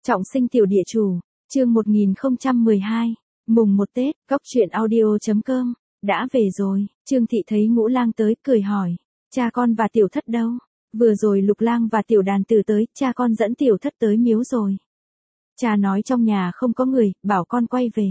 Trọng sinh tiểu địa chủ, chương 1012, mùng 1 Tết, góc truyện audio.com, đã về rồi. Trương Thị thấy Ngũ Lang tới, cười hỏi, cha con và tiểu thất đâu? Vừa rồi Lục Lang và tiểu đàn tử tới, cha con dẫn tiểu thất tới miếu rồi. Cha nói trong nhà không có người, bảo con quay về.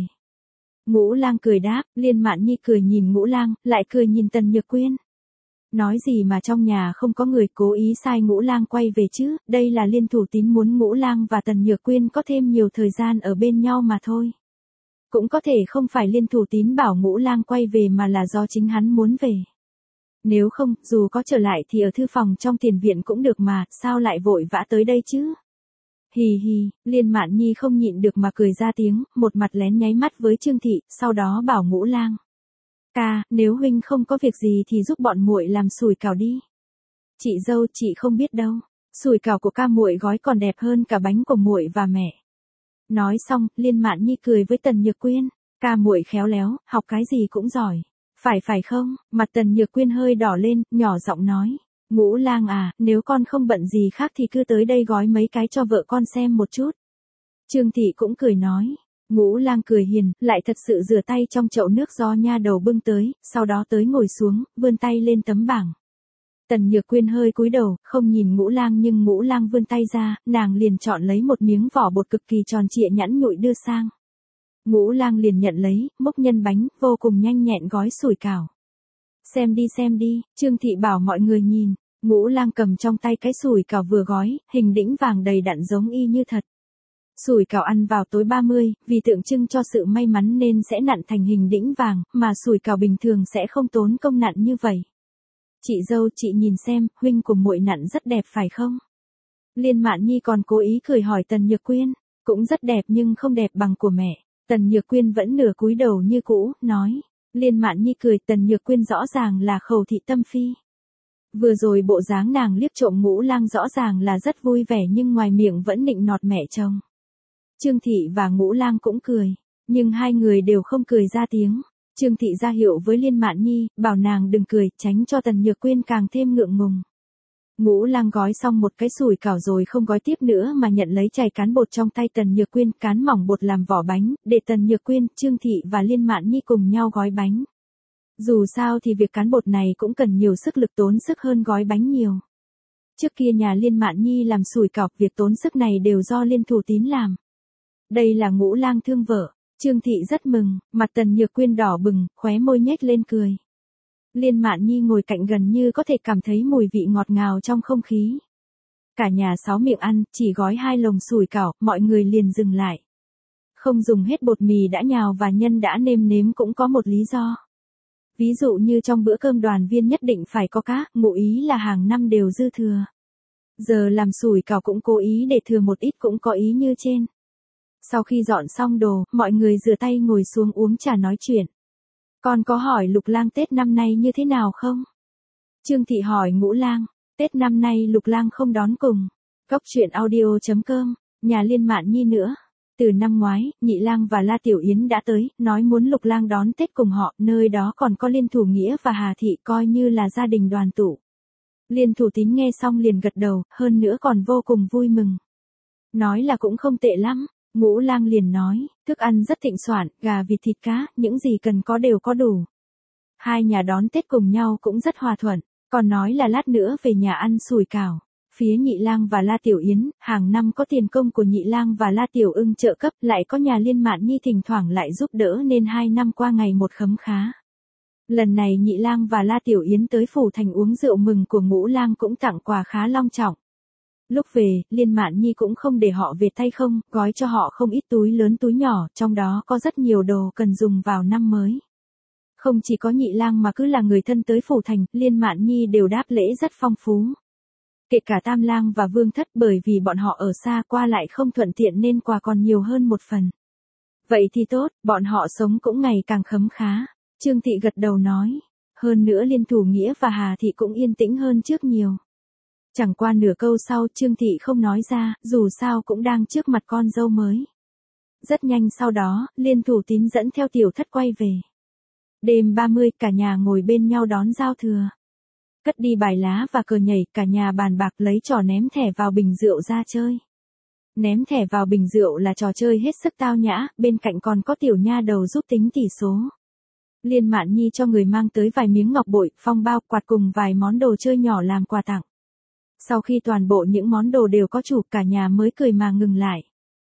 Ngũ Lang cười đáp, Liên Mạn Nhi cười nhìn Ngũ Lang, lại cười nhìn Tần Nhược Quyên. Nói gì mà trong nhà không có người, cố ý sai Ngũ Lang quay về chứ, đây là Liên Thủ Tín muốn Ngũ Lang và Tần Nhược Quyên có thêm nhiều thời gian ở bên nhau mà thôi. Cũng có thể không phải Liên Thủ Tín bảo Ngũ Lang quay về mà là do chính hắn muốn về. Nếu không, dù có trở lại thì ở thư phòng trong tiền viện cũng được mà, sao lại vội vã tới đây chứ? Hì hì, Liên Mạn Nhi không nhịn được mà cười ra tiếng, một mặt lén nháy mắt với Trương Thị, sau đó bảo Ngũ Lang. Ca, nếu huynh không có việc gì thì giúp bọn muội làm sủi cảo đi. Chị dâu, chị không biết đâu, sủi cảo của ca muội gói còn đẹp hơn cả bánh của muội và mẹ. Nói xong, Liên Mạn Nhi cười với Tần Nhược Quyên, ca muội khéo léo, học cái gì cũng giỏi. Phải không? Mặt Tần Nhược Quyên hơi đỏ lên, nhỏ giọng nói, Ngũ Lang à, nếu con không bận gì khác thì cứ tới đây gói mấy cái cho vợ con xem một chút. Trương Thị cũng cười nói. Ngũ Lang cười hiền, lại thật sự rửa tay trong chậu nước do nha đầu bưng tới, sau đó tới ngồi xuống, vươn tay lên tấm bảng. Tần Nhược Quyên hơi cúi đầu, không nhìn Ngũ Lang nhưng Ngũ Lang vươn tay ra, nàng liền chọn lấy một miếng vỏ bột cực kỳ tròn trịa nhẵn nhụi đưa sang. Ngũ Lang liền nhận lấy, múc nhân bánh, vô cùng nhanh nhẹn gói sủi cảo. Xem đi, Trương Thị bảo mọi người nhìn. Ngũ Lang cầm trong tay cái sủi cảo vừa gói, hình đĩnh vàng đầy đặn giống y như thật. Sủi cảo ăn vào tối 30, vì tượng trưng cho sự may mắn nên sẽ nặn thành hình đĩnh vàng, mà sủi cảo bình thường sẽ không tốn công nặn như vậy. Chị dâu, chị nhìn xem, huynh của muội nặn rất đẹp phải không? Liên Mạn Nhi còn cố ý cười hỏi Tần Nhược Quyên, cũng rất đẹp nhưng không đẹp bằng của mẹ. Tần Nhược Quyên vẫn nửa cúi đầu như cũ, nói. Liên Mạn Nhi cười, Tần Nhược Quyên rõ ràng là khẩu thị tâm phi. Vừa rồi bộ dáng nàng liếc trộm Ngũ Lang rõ ràng là rất vui vẻ nhưng ngoài miệng vẫn nịnh nọt mẹ chồng. Trương Thị và Ngũ Lang cũng cười, nhưng hai người đều không cười ra tiếng. Trương Thị ra hiệu với Liên Mạn Nhi, bảo nàng đừng cười, tránh cho Tần Nhược Quyên càng thêm ngượng ngùng. Ngũ Lang gói xong một cái sủi cảo rồi không gói tiếp nữa mà nhận lấy chày cán bột trong tay Tần Nhược Quyên, cán mỏng bột làm vỏ bánh, để Tần Nhược Quyên, Trương Thị và Liên Mạn Nhi cùng nhau gói bánh. Dù sao thì việc cán bột này cũng cần nhiều sức lực, tốn sức hơn gói bánh nhiều. Trước kia nhà Liên Mạn Nhi làm sủi cảo, việc tốn sức này đều do Liên Thủ Tín làm. Đây là Ngũ Lang thương vợ. Trương Thị rất mừng, mặt Tần Nhược Quyên đỏ bừng, khóe môi nhếch lên cười. Liên Mạn Nhi ngồi cạnh gần như có thể cảm thấy mùi vị ngọt ngào trong không khí. Cả nhà 6 miệng ăn, chỉ gói 2 lồng sủi cảo, mọi người liền dừng lại. Không dùng hết bột mì đã nhào và nhân đã nêm nếm cũng có một lý do. Ví dụ như trong bữa cơm đoàn viên nhất định phải có cá, ngụ ý là hàng năm đều dư thừa. Giờ làm sủi cảo cũng cố ý để thừa một ít cũng có ý như trên. Sau khi dọn xong đồ, mọi người rửa tay ngồi xuống uống trà nói chuyện. Con có hỏi Lục Lang Tết năm nay như thế nào không? Trương Thị hỏi Ngũ Lang, Tết năm nay Lục Lang không đón cùng. Góc truyện audio.com, nhà Liên Mạn Nhi nữa. Từ năm ngoái, Nhị Lang và La Tiểu Yến đã tới, nói muốn Lục Lang đón Tết cùng họ, nơi đó còn có Liên Thủ Nghĩa và Hà Thị, coi như là gia đình đoàn tụ. Liên Thủ Tín nghe xong liền gật đầu, hơn nữa còn vô cùng vui mừng. Nói là cũng không tệ lắm. Ngũ Lang liền nói, thức ăn rất thịnh soạn, gà vịt thịt cá, những gì cần có đều có đủ. Hai nhà đón Tết cùng nhau cũng rất hòa thuận, còn nói là lát nữa về nhà ăn sủi cảo. Phía Nhị Lang và La Tiểu Yến, hàng năm có tiền công của Nhị Lang và La Tiểu Ưng trợ cấp, lại có nhà Liên Mạn Nhi thỉnh thoảng lại giúp đỡ nên 2 năm qua ngày một khấm khá. Lần này Nhị Lang và La Tiểu Yến tới phủ thành uống rượu mừng của Ngũ Lang cũng tặng quà khá long trọng. Lúc về, Liên Mạn Nhi cũng không để họ về tay không, gói cho họ không ít túi lớn túi nhỏ, trong đó có rất nhiều đồ cần dùng vào năm mới. Không chỉ có Nhị Lang mà cứ là người thân tới phủ thành, Liên Mạn Nhi đều đáp lễ rất phong phú. Kể cả Tam Lang và Vương Thất, bởi vì bọn họ ở xa qua lại không thuận tiện nên quà còn nhiều hơn một phần. Vậy thì tốt, bọn họ sống cũng ngày càng khấm khá. Trương Thị gật đầu nói. Hơn nữa Liên Thủ Nghĩa và Hà Thị cũng yên tĩnh hơn trước nhiều. Chẳng qua nửa câu sau Trương Thị không nói ra, dù sao cũng đang trước mặt con dâu mới. Rất nhanh sau đó, Liên Thủ Tín dẫn theo tiểu thất quay về. Đêm 30, cả nhà ngồi bên nhau đón giao thừa. Cất đi bài lá và cờ nhảy, cả nhà bàn bạc lấy trò ném thẻ vào bình rượu ra chơi. Ném thẻ vào bình rượu là trò chơi hết sức tao nhã, bên cạnh còn có tiểu nha đầu giúp tính tỷ số. Liên Mạn Nhi cho người mang tới vài miếng ngọc bội, phong bao, quạt cùng vài món đồ chơi nhỏ làm quà tặng. Sau khi toàn bộ những món đồ đều có chủ, cả nhà mới cười mà ngừng lại.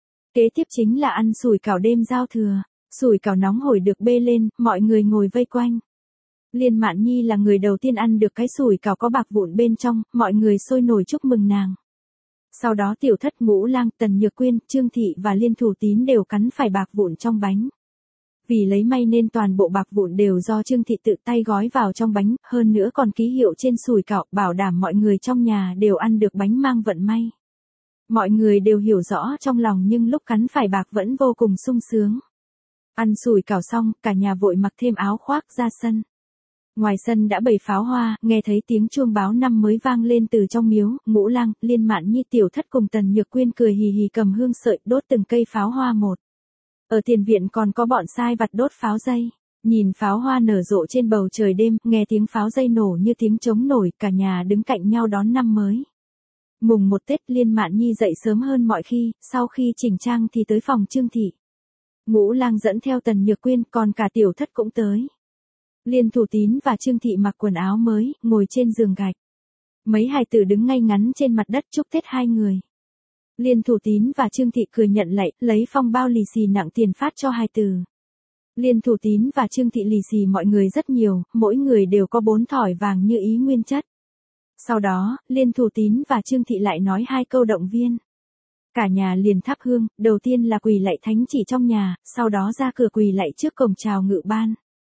Kế tiếp chính là ăn sủi cảo đêm giao thừa. Sủi cảo nóng hổi được bê lên, mọi người ngồi vây quanh. Liên Mạn Nhi là người đầu tiên ăn được cái sủi cảo có bạc vụn bên trong, mọi người sôi nổi chúc mừng nàng. Sau đó Tiểu Thất, Ngũ Lang, Tần Nhược Quyên, Trương Thị và Liên Thủ Tín đều cắn phải bạc vụn trong bánh. Vì lấy may nên toàn bộ bạc vụn đều do Trương Thị tự tay gói vào trong bánh, hơn nữa còn ký hiệu trên sủi cảo, bảo đảm mọi người trong nhà đều ăn được bánh mang vận may. Mọi người đều hiểu rõ trong lòng nhưng lúc cắn phải bạc vẫn vô cùng sung sướng. Ăn sủi cảo xong, cả nhà vội mặc thêm áo khoác ra sân. Ngoài sân đã bày pháo hoa, nghe thấy tiếng chuông báo năm mới vang lên từ trong miếu, Ngũ Lang, Liên Mạn Nhi, Tiểu Thất cùng Tần Nhược Quyên cười hì hì cầm hương sợi đốt từng cây pháo hoa một. Ở tiền viện còn có bọn sai vặt đốt pháo dây. Nhìn pháo hoa nở rộ trên bầu trời đêm, nghe tiếng pháo dây nổ như tiếng trống nổi, cả nhà đứng cạnh nhau đón năm mới. Mùng 1 Tết, Liên Mạn Nhi dậy sớm hơn mọi khi, sau khi chỉnh trang thì tới phòng Trương Thị. Ngũ Lang dẫn theo Tần Nhược Quyên, còn cả Tiểu Thất cũng tới. Liên Thủ Tín và Trương Thị mặc quần áo mới, ngồi trên giường gạch. Mấy hài tử đứng ngay ngắn trên mặt đất chúc Tết hai người. Liên Thủ Tín và Trương Thị cười nhận lạy, lấy phong bao lì xì nặng tiền phát cho hài tử. Liên Thủ Tín và Trương Thị lì xì mọi người rất nhiều, mỗi người đều có 4 thỏi vàng như ý nguyên chất. Sau đó, Liên Thủ Tín và Trương Thị lại nói 2 câu động viên. Cả nhà liền thắp hương, đầu tiên là quỳ lạy thánh chỉ trong nhà, sau đó ra cửa quỳ lạy trước cổng chào ngự ban.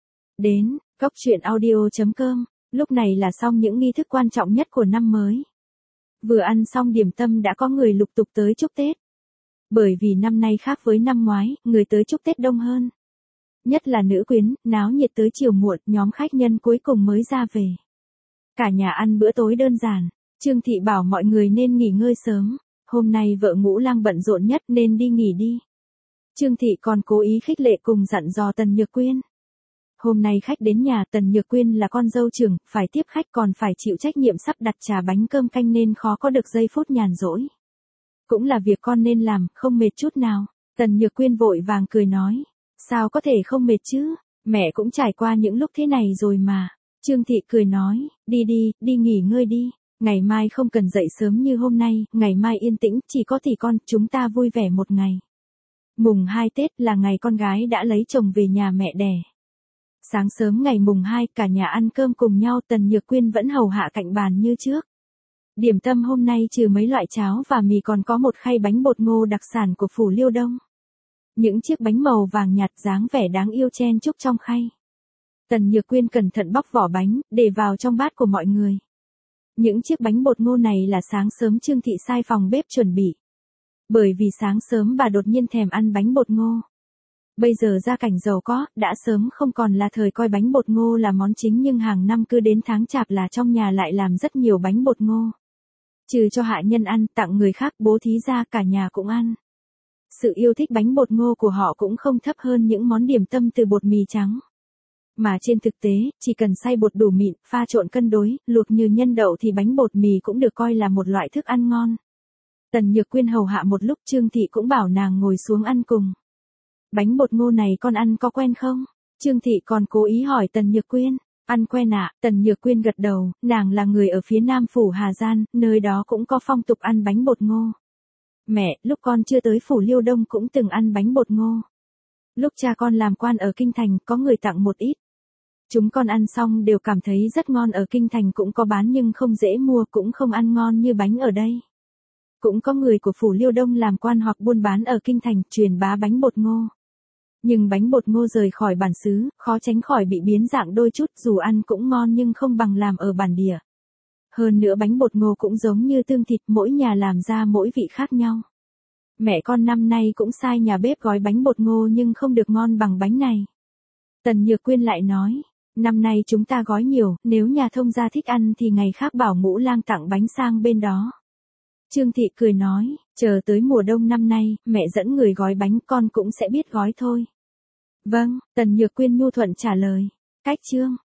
Đến, coctruyện.audio.com, lúc này là xong những nghi thức quan trọng nhất của năm mới. Vừa ăn xong điểm tâm đã có người lục tục tới chúc Tết. Bởi vì năm nay khác với năm ngoái, người tới chúc Tết đông hơn. Nhất là nữ quyến, náo nhiệt tới chiều muộn, nhóm khách nhân cuối cùng mới ra về. Cả nhà ăn bữa tối đơn giản, Trương Thị bảo mọi người nên nghỉ ngơi sớm. Hôm nay vợ Ngũ Lang bận rộn nhất nên đi nghỉ đi. Trương Thị còn cố ý khích lệ cùng dặn dò Tần Nhược Quyên. Hôm nay khách đến nhà, Tần Nhược Quyên là con dâu trưởng, phải tiếp khách còn phải chịu trách nhiệm sắp đặt trà bánh cơm canh nên khó có được giây phút nhàn rỗi. Cũng là việc con nên làm, không mệt chút nào. Tần Nhược Quyên vội vàng cười nói. Sao có thể không mệt chứ, mẹ cũng trải qua những lúc thế này rồi mà. Trương Thị cười nói, đi nghỉ ngơi đi. Ngày mai không cần dậy sớm như hôm nay, ngày mai yên tĩnh, chỉ có tỷ con, chúng ta vui vẻ một ngày. Mùng 2 Tết là ngày con gái đã lấy chồng về nhà mẹ đẻ. Sáng sớm ngày mùng 2, cả nhà ăn cơm cùng nhau, Tần Nhược Quyên vẫn hầu hạ cạnh bàn như trước. Điểm tâm hôm nay trừ mấy loại cháo và mì còn có một khay bánh bột ngô đặc sản của phủ Liêu Đông. Những chiếc bánh màu vàng nhạt dáng vẻ đáng yêu chen chúc trong khay. Tần Nhược Quyên cẩn thận bóc vỏ bánh, để vào trong bát của mọi người. Những chiếc bánh bột ngô này là sáng sớm Trương Thị sai phòng bếp chuẩn bị. Bởi vì sáng sớm bà đột nhiên thèm ăn bánh bột ngô. Bây giờ gia cảnh giàu có, đã sớm không còn là thời coi bánh bột ngô là món chính nhưng hàng năm cứ đến tháng chạp là trong nhà lại làm rất nhiều bánh bột ngô. Trừ cho hạ nhân ăn, tặng người khác, bố thí ra cả nhà cũng ăn. Sự yêu thích bánh bột ngô của họ cũng không thấp hơn những món điểm tâm từ bột mì trắng. Mà trên thực tế, chỉ cần xay bột đủ mịn, pha trộn cân đối, luộc như nhân đậu thì bánh bột mì cũng được coi là một loại thức ăn ngon. Tần Nhược Quyên hầu hạ một lúc, Trương Thị cũng bảo nàng ngồi xuống ăn cùng. Bánh bột ngô này con ăn có quen không? Trương Thị còn cố ý hỏi Tần Nhược Quyên. Ăn quen ạ, Tần Nhược Quyên gật đầu, nàng là người ở phía nam phủ Hà Giang, nơi đó cũng có phong tục ăn bánh bột ngô. Mẹ, lúc con chưa tới phủ Liêu Đông cũng từng ăn bánh bột ngô. Lúc cha con làm quan ở Kinh Thành, có người tặng một ít. Chúng con ăn xong đều cảm thấy rất ngon, ở Kinh Thành cũng có bán nhưng không dễ mua, cũng không ăn ngon như bánh ở đây. Cũng có người của phủ Liêu Đông làm quan hoặc buôn bán ở Kinh Thành, truyền bá bánh bột ngô. Nhưng bánh bột ngô rời khỏi bản xứ, khó tránh khỏi bị biến dạng đôi chút, dù ăn cũng ngon nhưng không bằng làm ở bản địa. Hơn nữa bánh bột ngô cũng giống như tương thịt, mỗi nhà làm ra mỗi vị khác nhau. Mẹ con năm nay cũng sai nhà bếp gói bánh bột ngô nhưng không được ngon bằng bánh này. Tần Nhược Quyên lại nói, năm nay chúng ta gói nhiều, nếu nhà thông gia thích ăn thì ngày khác bảo Ngũ Lang tặng bánh sang bên đó. Trương Thị cười nói, chờ tới mùa đông năm nay, mẹ dẫn người gói bánh, con cũng sẽ biết gói thôi. Vâng, Tần Nhược Quyên nhu thuận trả lời. Cách chương